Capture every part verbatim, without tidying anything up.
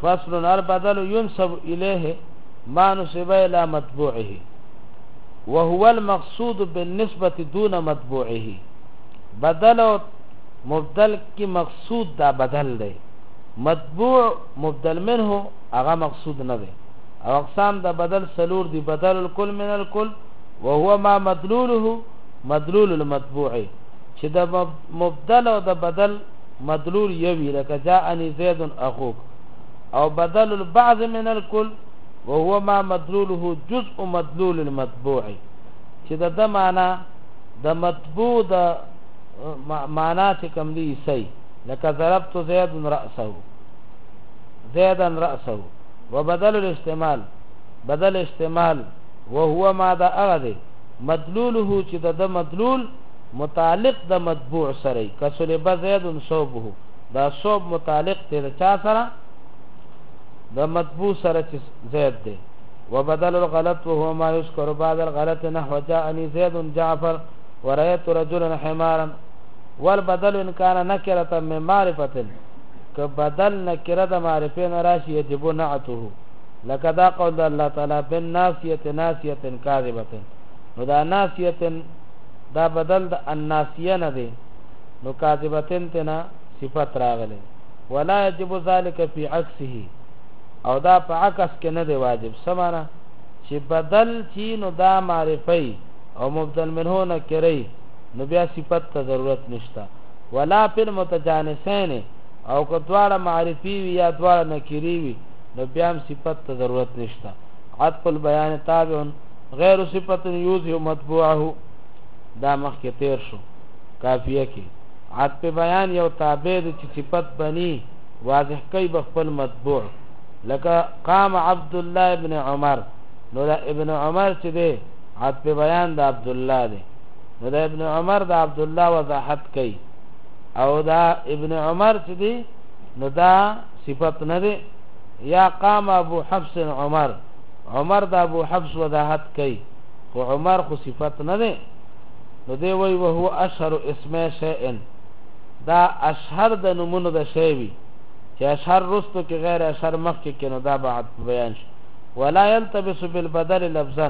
فصل البدل ينسب إليه ما نسب إلى مطبوعه وهو المقصود بالنسبة دون مطبوعه. بدل و مبدل کی مقصود دا بدل دی، مطبوع مبدل منه اغا مقصود نه دی. او اقسام دا بدل سلور دی: بدل الكل من الكل وهو ما مدلوله مدلول المطبوع. چې دا مبدل او دا بدل مدلول یوی لکه جاءنی زید اخوک. او بدل البعض من الكل وهو ما مدلوله جزء مدلول المطبوع. چې دا دا معنا دا مطبوع دا معنا چې کوم دی صحیح، لکه ضربت زید رأسه زیدا رأسه. وبدل الاستعمال بدل استعمال وهو ما دا اغده مدلوله چې دا مدلول متعلق دا مطبوع سره. کسلب زید صوبه، دا صوب متعلق ته دا چا سره؟ دا مطبوع سره چې زید دی. وبدل الغلط وهو ما يذكر بعد الغلط نحو جاءني زید جعفر ورأيت رجلا حمارا. والبدل ان كان نكرة من معرفة، كبدل نكرة دا معرفين راشي يجب نعته. لكذا قول الله تعالى بالناسية ناسية كاذبة. ودا ناسية دا بدل دا الناسية ندي، نو كاذبة تنا صفت راغلي. ولا يجب ذلك في عكسه، او دا په عکس کې نه دی واجب. سمانا چې بدل چی نو دا معرفی او مبدل منه نکری نو بیا صفت ته ضرورت نشتا. ولا پر متجانسین، او که دواړه معرفی وی یا دواړه نکری وی نو بیا هم صفت ته ضرورت نشتا. عطف البیان تابع غیر صفت یوزه مطبوعه، دا مخکې تیر شو کافیه کې. عطف بیان یو تابع دی چې صفت بنی واضح کوي بخپل مطبوع. لکه قام عبد الله ابن عمر، نو دا ابن عمر چې دی عطف بیان دا عبد الله دی، نو دا ابن عمر دا عبد الله وضاحت کوي. او دا ابن عمر چې دی نو دا صفت نه دی. یا قام ابو حفص عمر، عمر دا ابو حفص وضاحت کوي، خو عمر خو صفت نه دی. نو دی وی وهو اشهر اسم شیء، دا اشهر د نمونه د شی وی چې اشهر رستو کې غیر اشهر مخکې کې نو دا بعد بیان شي. ولا يلتبس بالبدل لفظا،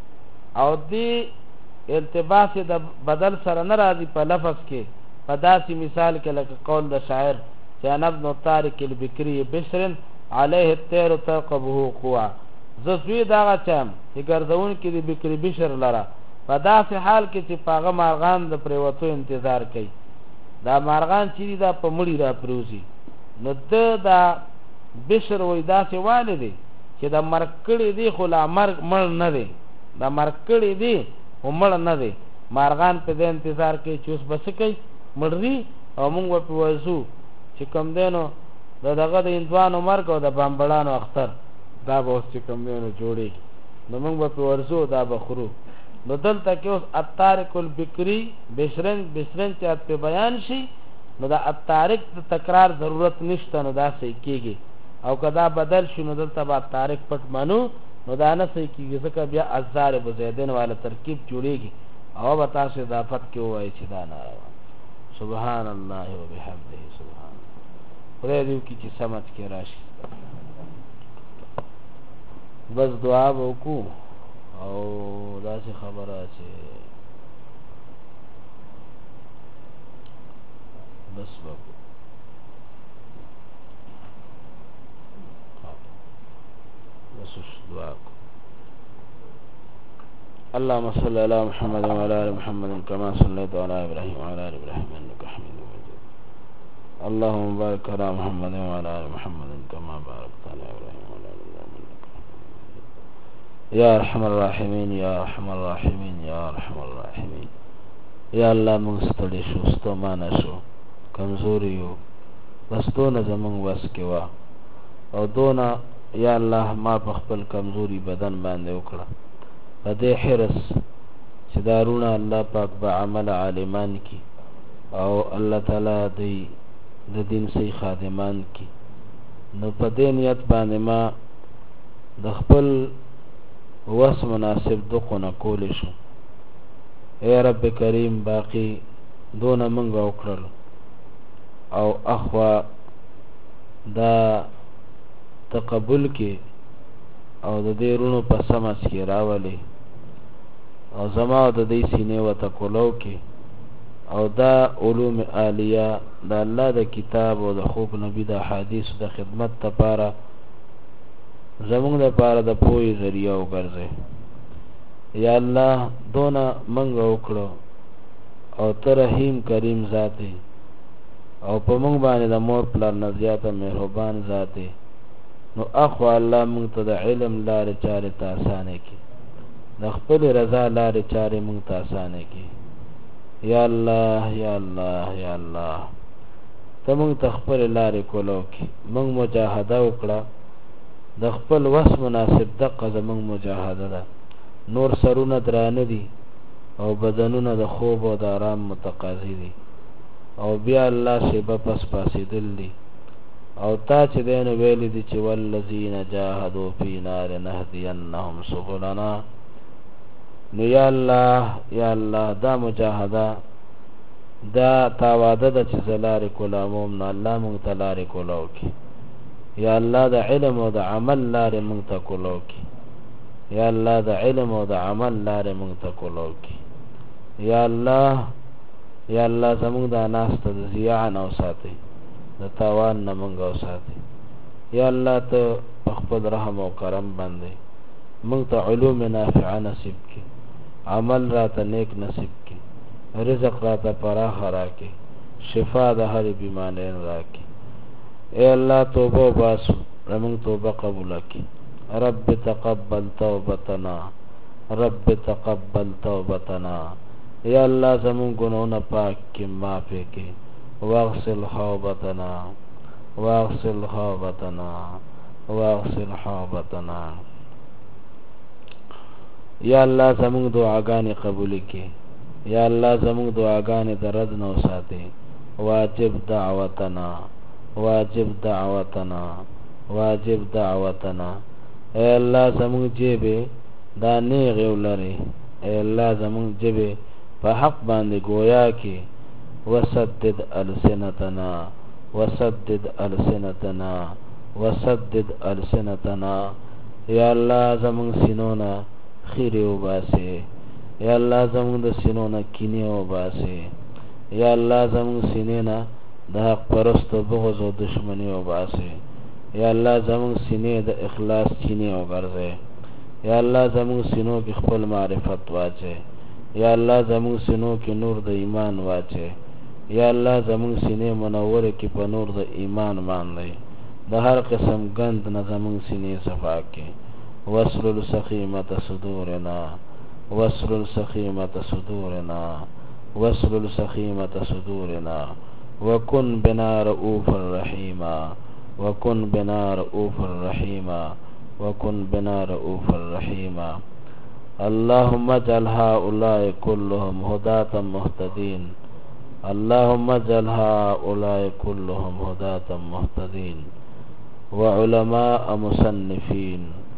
او دی التباس د بدل سره نه راځي په لفظ کې. په داسې مثال کې لکه قول د شاعر چې انا ابن طارق البکری بشر علیه الطیر ترقبه قوا. زسوی داغه چم چې ګرځون کې د بکری بشر لره په داسې حال کې چې پاغه مارغان د پریوتو انتظار کوي. دا مارغان چې دا په مړی را پروزي، نو د دا بشر وای داسې والي دی چې دا مرکړی دی خو لا مرګ مړ نه دی، دا مرکړی دی خو مړ نه دی. مارغان په دې انتظار کوي چې اوس بس کوي مړی، او موږ په وځو چې کوم دینو دا دغه د اندوانو مرګ او د بامبړانو اختر دا به اوس چې کوم دینو جوړي، نو موږ په ورځو دا بخرو. نو دلته کې اوس الطارق البکری بشرن بشرن چې په بیان شي، نو دا الطارق د تکرار ضرورت نشته، نو دا صحیح کېږي. او کدا بدل شي نو دلته با طارق پټ مانو، نو دا نه صحیح کېږي، ځکه بیا الضارب زیدن والا ترکیب جوړیږي. او به تاسو اضافت کې وایي چې دا ناروا. سبحان الله وبحمده. سبحان خدای دې کی چې سمجھ کې راشي. بس دعا وکړو او داسې خبره چې بس وکړو. بس دعا وکړو. اللهم صل على محمد وعلى ال محمد كما صليت على ابراهيم وعلى ال ابراهيم انك حميد مجيد. اللهم بارك على محمد وعلى ال محمد كما باركت على ابراهيم وعلى ال ابراهيم انك حميد مجيد. يا ارحم الراحمين يا ارحم الراحمين يا ارحم الراحمين. یا الله موږ ستړي شو، ستومانه شو، کمزوري یو، بس دونه زمونږ وس کې وه، او دونه یا الله ما په خپل کمزوري بدن باندې وکړه. په دې حرص چې دارونه الله پاک به عمل عالمان کی، او الله تعالی دی د دین صحیح خادمان کی. نو په دې نیت باندې ما د خپل وس مناسب دقونه کولی شو. اے رب کریم باقی دونه منګه وکړل، او اخوا دا تقبل کې او د دې رونو په سمس کې راولي او زما د دې سینې و تکولو کې او دا علوم عالیه د الله د کتاب او د خوب نبی د حدیث د خدمت لپاره زمونږ لپاره د پوهې ذریعہ وګرځي یا الله دونه منګ وکړو او ته رحیم کریم ذاته او په موږ باندې د مور پلار نه زیاته مهربان ذاته نو اخو الله موږ ته د علم لارې چارې ته اسانه کی د خپل رضا لارې چارې موږ ته اسانه کی یا الله یا الله یا الله ته موږ ته خپل لارې کولو کی موږ مجاهده وکړه د خپل وس مناسب دقه زموږ مجاهده ده نور سرونه درانه دي او بدنونه د خوب او د آرام متقاضي دي او بیا الله شیبه پس پاسې دل دي او تا چې دین ویل دي چې والذین جاهدوا فینا لنهدینهم سبلنا نو یا الله یا الله دا مجاهده دا تاواده د چې زلار کولاموم نه الله مونږ ته لارې کولو کی یا الله د علم او د عمل لارې مونږ ته کولو کی یا الله د علم او د عمل لارې مونږ ته کولو کی یا الله یا الله زمونږ د ناس ته د زیان او ساتي د تاوان نه مونږ او ساتي یا الله ته خپل رحم او کرم باندې مونږ ته علوم نافعه نصیب کی عمل را ته نیک نصیب کی رزق را ته پراخ راکې شفا د هر بیماری راکې اے الله توبه باسو زمونږ توبه قبول کړي رب تقبل توبتنا رب تقبل توبتنا یا الله زمون ګناونه پاک کی معافی کی واغسل حوبتنا واغسل حوبتنا واغسل حوبتنا یا الله زمون دعاګانې قبول کی یا الله زمون دعاګانې درد نو ساتي واجب دعوتنا واجب دعوتنا واجب دعوتنا اے الله زمون جيبه دا نیغ ولري اے الله زمون جيبه په حق باندې گویا کی وسدد السنتنا وسدد السنتنا وسدد السنتنا یا الله زمون سينونا خیره وباسه یا الله زمون د سينونا کینه وباسه یا الله زمون سینینا د حق پرستو بغض او دشمنی وباسه یا الله زمون سینې د اخلاص چینه وګرځي یا الله زمون سینو کې خپل معرفت واچي یا الله زمون سینو کې نور د ایمان واچي یا الله زمون سینې منور کې په نور د ایمان باندې د هر قسم غند نه زمون سینې صفا کې وسل سخیمه صدورنا وسل سخیمه صدورنا وسل سخیمه صدورنا وكن بنا رؤوفا رحيما وكن بنا رؤوفا رحيما وكن بنا رؤوفا رحيما اللهم اجعل هؤلاء كلهم هداة مهتدين اللهم اجعل هؤلاء كلهم هداة مهتدين وعلماء مصنفين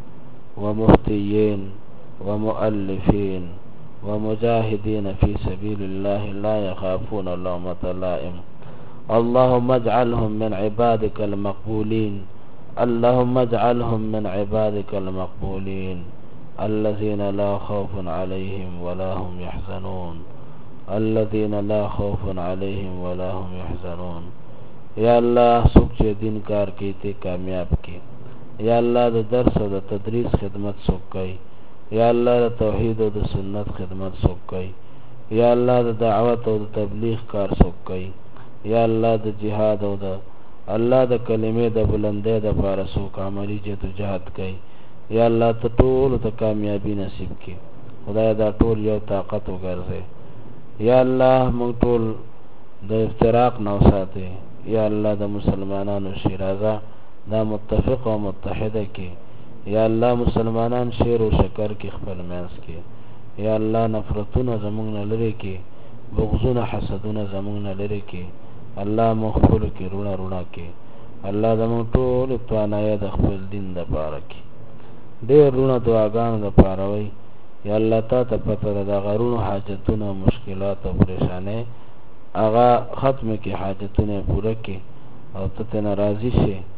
ومفتيين ومؤلفين ومجاهدين في سبيل الله لا يخافون لومة لائم اللهم اجعلهم من عبادك المقبولين اللهم اجعلهم من عبادك المقبولين الذين لا خوف عليهم ولا هم يحزنون الذين لا خوف عليهم ولا هم يحزنون یا الله سوک چې دین کار کوي ته کامیاب کی یا الله د درس او د تدریس خدمت سوک کوي یا الله د توحید او د سنت خدمت سوک کوي یا الله د دعوت او د تبلیغ کار سوک کوي یا الله د جهاد او د الله د کلمې د بلندۍ د لپاره سوک عملی جدوجہد کوي یا الله ته ټول ته کامیابی نصیب کړي خدای دا ټول یو طاقت وګرځي یا الله موږ ټول د افتراق نه وساتي یا الله د مسلمانانو شیرازه دا متفق او متحده کې یا الله مسلمانان شیر او شکر کې خپل مینس کې یا الله نفرتونه زمونږ نه لري کې بغضونه حسدونه زمونږ نه لري کې الله مغفور کې رونا رونا کې الله زمونږ ټول توانایي د خپل دین د پاره کې ډېر رونا دعاګانو د پاره وي یا الله تا ته پته ده د غرونو حاجتونه مشکلات او پریشانې هغه ختم کې حاجتونه پوره کې او ته ته ناراضي شي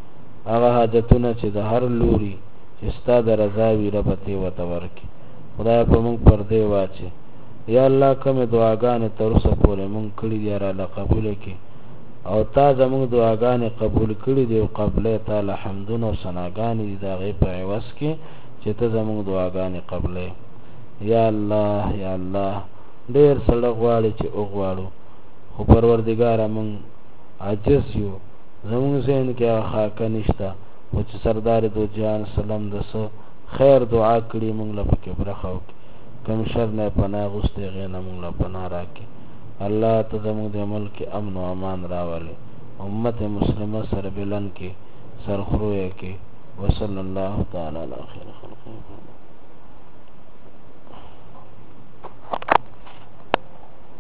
هغه حاجتونه چې د هر لوري چې ستا د رضا وي رب ته ورته ورکړي. خدای په موږ پردې واچي. یا الله کومې دعاګانې تر اوسه پورې موږ کړي دي راله قبول کړي او تا زموږ دعاګانې قبول کړي دي او قبلې تعالی حمدونه او ثناګانې دي د هغې په عوض کې چې ته زموږ دعاګانې قبلې. یا الله یا الله ډېر سړی غواړي چې وغواړو خو پروردګاره موږ عاجز یو، زموږ ذهن کې هغه خاکه نشته خو چې سردار دو جهان سلام د څه خیر دعا کړي موږ له پکې برخه وکړي، کوم شر نه پناه غوښتې هغې نه موږ له پناه راکړي. الله ته زموږ د ملک امن و امان راولي، امت مسلمه سره بلند کې سرخرویه کې. وصلی الله تعالی علی خیر خلقه.